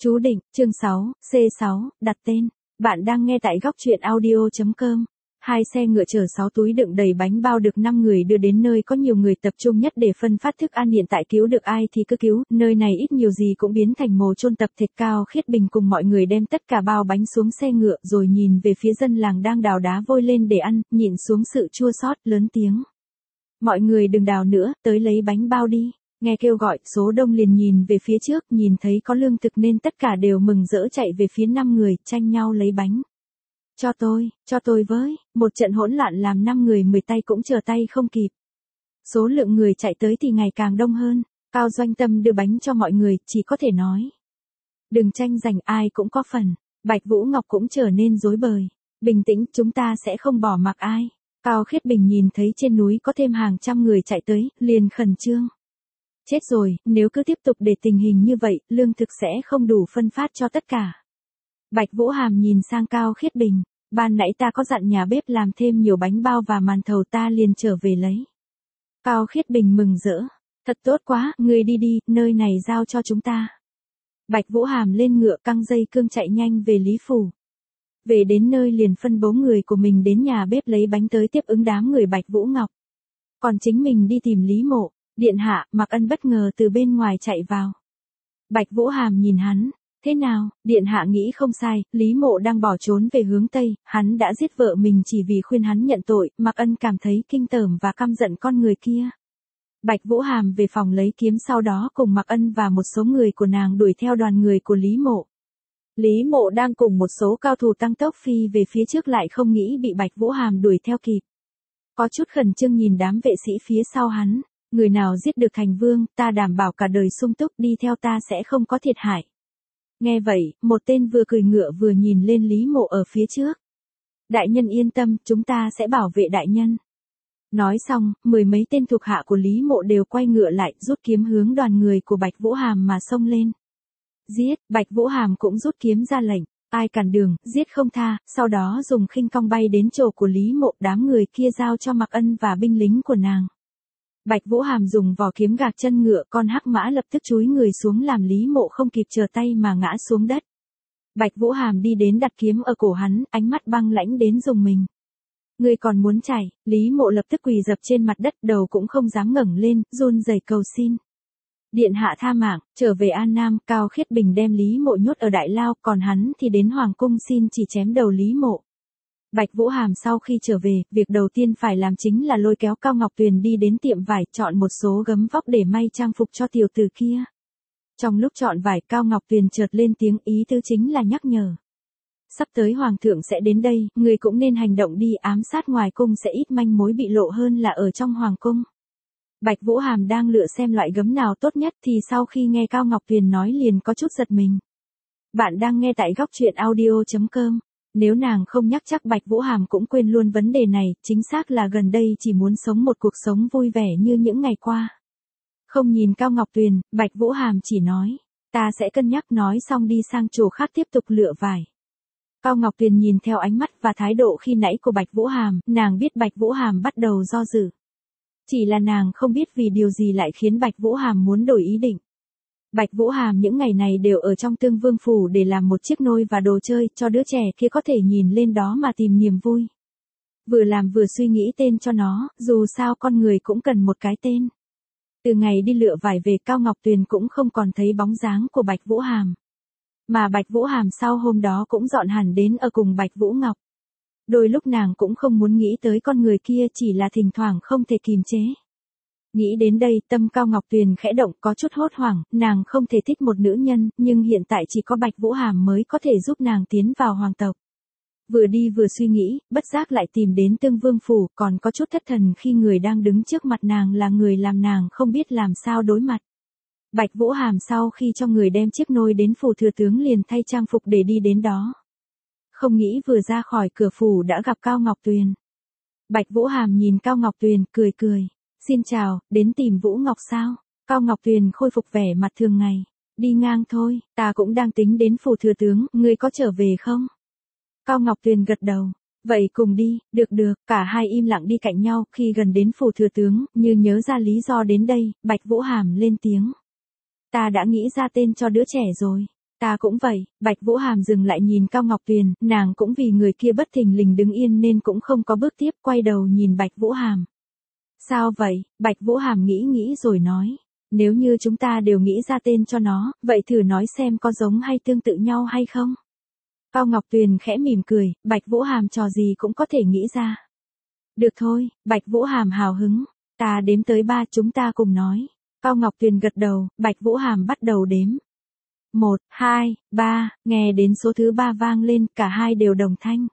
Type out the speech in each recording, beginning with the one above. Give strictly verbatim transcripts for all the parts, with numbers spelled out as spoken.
Chú định, chương sáu, C sáu, đặt tên. Bạn đang nghe tại góc truyện audio chấm com. Hai xe ngựa chở sáu túi đựng đầy bánh bao được năm người đưa đến nơi có nhiều người tập trung nhất để phân phát thức ăn. Hiện tại cứu được ai thì cứ cứu, nơi này ít nhiều gì cũng biến thành mồ chôn tập thịt. Cao Khiết Bình cùng mọi người đem tất cả bao bánh xuống xe ngựa rồi nhìn về phía dân làng đang đào đá vôi lên để ăn, nhịn xuống sự chua xót, lớn tiếng. Mọi người đừng đào nữa, tới lấy bánh bao đi. Nghe kêu gọi, số đông liền nhìn về phía trước, nhìn thấy có lương thực nên tất cả đều mừng rỡ chạy về phía năm người, tranh nhau lấy bánh. Cho tôi, cho tôi với, một trận hỗn loạn làm năm người mười tay cũng chờ tay không kịp. Số lượng người chạy tới thì ngày càng đông hơn, Cao Doanh Tâm đưa bánh cho mọi người, chỉ có thể nói. Đừng tranh giành, ai cũng có phần. Bạch Vũ Ngọc cũng trở nên rối bời. Bình tĩnh, chúng ta sẽ không bỏ mặc ai. Cao Khiết Bình nhìn thấy trên núi có thêm hàng trăm người chạy tới, liền khẩn trương. Chết rồi, nếu cứ tiếp tục để tình hình như vậy, lương thực sẽ không đủ phân phát cho tất cả. Bạch Vũ Hàm nhìn sang Cao Khiết Bình, ban nãy ta có dặn nhà bếp làm thêm nhiều bánh bao và màn thầu, ta liền trở về lấy. Cao Khiết Bình mừng rỡ, thật tốt quá, ngươi đi đi, nơi này giao cho chúng ta. Bạch Vũ Hàm lên ngựa căng dây cương chạy nhanh về Lý Phủ. Về đến nơi liền phân bố người của mình đến nhà bếp lấy bánh tới tiếp ứng đám người Bạch Vũ Ngọc. Còn chính mình đi tìm Lý Mộ. Điện hạ, Mạc Ân bất ngờ từ bên ngoài chạy vào. Bạch Vũ Hàm nhìn hắn, thế nào, điện hạ nghĩ không sai, Lý Mộ đang bỏ trốn về hướng Tây, hắn đã giết vợ mình chỉ vì khuyên hắn nhận tội, Mạc Ân cảm thấy kinh tởm và căm giận con người kia. Bạch Vũ Hàm về phòng lấy kiếm, sau đó cùng Mạc Ân và một số người của nàng đuổi theo đoàn người của Lý Mộ. Lý Mộ đang cùng một số cao thủ tăng tốc phi về phía trước, lại không nghĩ bị Bạch Vũ Hàm đuổi theo kịp. Có chút khẩn trương nhìn đám vệ sĩ phía sau hắn. Người nào giết được thành vương, ta đảm bảo cả đời sung túc, đi theo ta sẽ không có thiệt hại. Nghe vậy, một tên vừa cười ngựa vừa nhìn lên Lý Mộ ở phía trước. Đại nhân yên tâm, chúng ta sẽ bảo vệ đại nhân. Nói xong, mười mấy tên thuộc hạ của Lý Mộ đều quay ngựa lại, rút kiếm hướng đoàn người của Bạch Vũ Hàm mà xông lên. Giết, Bạch Vũ Hàm cũng rút kiếm ra lệnh, ai cản đường, giết không tha, sau đó dùng khinh công bay đến chỗ của Lý Mộ, đám người kia giao cho Mạc Ân và binh lính của nàng. Bạch Vũ Hàm dùng vỏ kiếm gạc chân ngựa, con hắc mã lập tức chúi người xuống làm Lý Mộ không kịp trở tay mà ngã xuống đất. Bạch Vũ Hàm đi đến đặt kiếm ở cổ hắn, ánh mắt băng lãnh đến rùng mình. Ngươi còn muốn chạy? Lý Mộ lập tức quỳ dập trên mặt đất, đầu cũng không dám ngẩng lên, run rẩy cầu xin. Điện hạ tha mạng, trở về An Nam. Cao Khiết Bình đem Lý Mộ nhốt ở đại lao, còn hắn thì đến hoàng cung xin chỉ chém đầu Lý Mộ. Bạch Vũ Hàm sau khi trở về, việc đầu tiên phải làm chính là lôi kéo Cao Ngọc Tuyền đi đến tiệm vải, chọn một số gấm vóc để may trang phục cho tiểu tử kia. Trong lúc chọn vải, Cao Ngọc Tuyền chợt lên tiếng, ý tứ chính là nhắc nhở. Sắp tới hoàng thượng sẽ đến đây, người cũng nên hành động đi, ám sát ngoài cung sẽ ít manh mối bị lộ hơn là ở trong hoàng cung. Bạch Vũ Hàm đang lựa xem loại gấm nào tốt nhất thì sau khi nghe Cao Ngọc Tuyền nói liền có chút giật mình. Bạn đang nghe tại góc truyện audio chấm com. Nếu nàng không nhắc chắc Bạch Vũ Hàm cũng quên luôn vấn đề này, chính xác là gần đây chỉ muốn sống một cuộc sống vui vẻ như những ngày qua. Không nhìn Cao Ngọc Tuyền, Bạch Vũ Hàm chỉ nói, ta sẽ cân nhắc, nói xong đi sang chỗ khác tiếp tục lựa vải. Cao Ngọc Tuyền nhìn theo ánh mắt và thái độ khi nãy của Bạch Vũ Hàm, nàng biết Bạch Vũ Hàm bắt đầu do dự. Chỉ là nàng không biết vì điều gì lại khiến Bạch Vũ Hàm muốn đổi ý định. Bạch Vũ Hàm những ngày này đều ở trong Tương Vương phủ để làm một chiếc nôi và đồ chơi, cho đứa trẻ kia có thể nhìn lên đó mà tìm niềm vui. Vừa làm vừa suy nghĩ tên cho nó, dù sao con người cũng cần một cái tên. Từ ngày đi lựa vải về, Cao Ngọc Tuyền cũng không còn thấy bóng dáng của Bạch Vũ Hàm. Mà Bạch Vũ Hàm sau hôm đó cũng dọn hẳn đến ở cùng Bạch Vũ Ngọc. Đôi lúc nàng cũng không muốn nghĩ tới con người kia, chỉ là thỉnh thoảng không thể kìm chế. Nghĩ đến đây, tâm Cao Ngọc Tuyền khẽ động, có chút hốt hoảng, nàng không thể thích một nữ nhân, nhưng hiện tại chỉ có Bạch Vũ Hàm mới có thể giúp nàng tiến vào hoàng tộc. Vừa đi vừa suy nghĩ, bất giác lại tìm đến Tương Vương phủ, còn có chút thất thần khi người đang đứng trước mặt nàng là người làm nàng không biết làm sao đối mặt. Bạch Vũ Hàm sau khi cho người đem chiếc nôi đến phủ thừa tướng liền thay trang phục để đi đến đó. Không nghĩ vừa ra khỏi cửa phủ đã gặp Cao Ngọc Tuyền. Bạch Vũ Hàm nhìn Cao Ngọc Tuyền, cười cười. Xin chào, đến tìm Vũ Ngọc sao? Cao Ngọc Tuyền khôi phục vẻ mặt thường ngày. Đi ngang thôi, ta cũng đang tính đến phủ thừa tướng, ngươi có trở về không? Cao Ngọc Tuyền gật đầu. Vậy cùng đi, được được, cả hai im lặng đi cạnh nhau, khi gần đến phủ thừa tướng, như nhớ ra lý do đến đây, Bạch Vũ Hàm lên tiếng. Ta đã nghĩ ra tên cho đứa trẻ rồi. Ta cũng vậy, Bạch Vũ Hàm dừng lại nhìn Cao Ngọc Tuyền, nàng cũng vì người kia bất thình lình đứng yên nên cũng không có bước tiếp, quay đầu nhìn Bạch Vũ Hàm. Sao vậy? Bạch Vũ Hàm nghĩ nghĩ rồi nói. Nếu như chúng ta đều nghĩ ra tên cho nó, vậy thử nói xem có giống hay tương tự nhau hay không? Cao Ngọc Tuyền khẽ mỉm cười, Bạch Vũ Hàm trò gì cũng có thể nghĩ ra. Được thôi, Bạch Vũ Hàm hào hứng. Ta đếm tới ba chúng ta cùng nói. Cao Ngọc Tuyền gật đầu, Bạch Vũ Hàm bắt đầu đếm. Một, hai, ba, nghe đến số thứ ba vang lên, cả hai đều đồng thanh.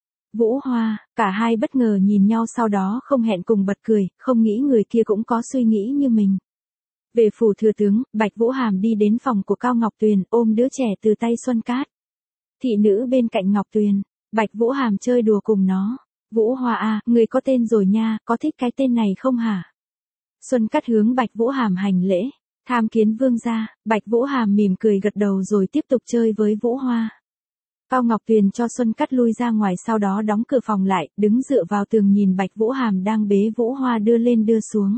Vũ Hoa, cả hai bất ngờ nhìn nhau sau đó không hẹn cùng bật cười, không nghĩ người kia cũng có suy nghĩ như mình. Về phủ thừa tướng, Bạch Vũ Hàm đi đến phòng của Cao Ngọc Tuyền, ôm đứa trẻ từ tay Xuân Cát. Thị nữ bên cạnh Ngọc Tuyền, Bạch Vũ Hàm chơi đùa cùng nó. Vũ Hoa à, người có tên rồi nha, có thích cái tên này không hả? Xuân Cát hướng Bạch Vũ Hàm hành lễ. Tham kiến vương gia, Bạch Vũ Hàm mỉm cười gật đầu rồi tiếp tục chơi với Vũ Hoa. Cao Ngọc Tuyền cho Xuân Cát lui ra ngoài sau đó đóng cửa phòng lại, đứng dựa vào tường nhìn Bạch Vũ Hàm đang bế Vũ Hoa đưa lên đưa xuống.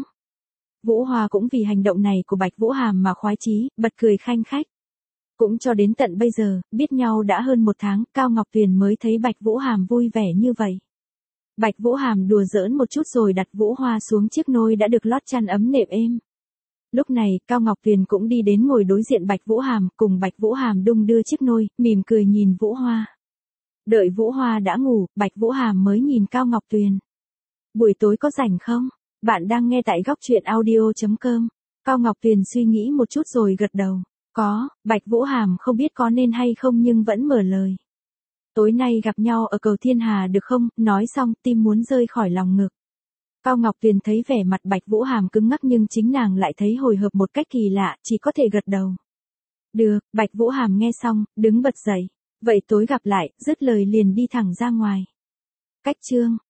Vũ Hoa cũng vì hành động này của Bạch Vũ Hàm mà khoái chí, bật cười khanh khách. Cũng cho đến tận bây giờ, biết nhau đã hơn một tháng, Cao Ngọc Tuyền mới thấy Bạch Vũ Hàm vui vẻ như vậy. Bạch Vũ Hàm đùa giỡn một chút rồi đặt Vũ Hoa xuống chiếc nôi đã được lót chăn ấm nệm êm. Lúc này, Cao Ngọc Tuyền cũng đi đến ngồi đối diện Bạch Vũ Hàm, cùng Bạch Vũ Hàm đung đưa chiếc nôi, mỉm cười nhìn Vũ Hoa. Đợi Vũ Hoa đã ngủ, Bạch Vũ Hàm mới nhìn Cao Ngọc Tuyền. Buổi tối có rảnh không? Bạn đang nghe tại góc truyện audio chấm com. Cao Ngọc Tuyền suy nghĩ một chút rồi gật đầu. Có, Bạch Vũ Hàm không biết có nên hay không nhưng vẫn mở lời. Tối nay gặp nhau ở cầu Thiên Hà được không? Nói xong, tim muốn rơi khỏi lòng ngực. Cao Ngọc Tuyền thấy vẻ mặt Bạch Vũ Hàm cứng ngắc nhưng chính nàng lại thấy hồi hộp một cách kỳ lạ, chỉ có thể gật đầu. Được, Bạch Vũ Hàm nghe xong, đứng bật dậy. Vậy tối gặp lại, dứt lời liền đi thẳng ra ngoài. Cách chương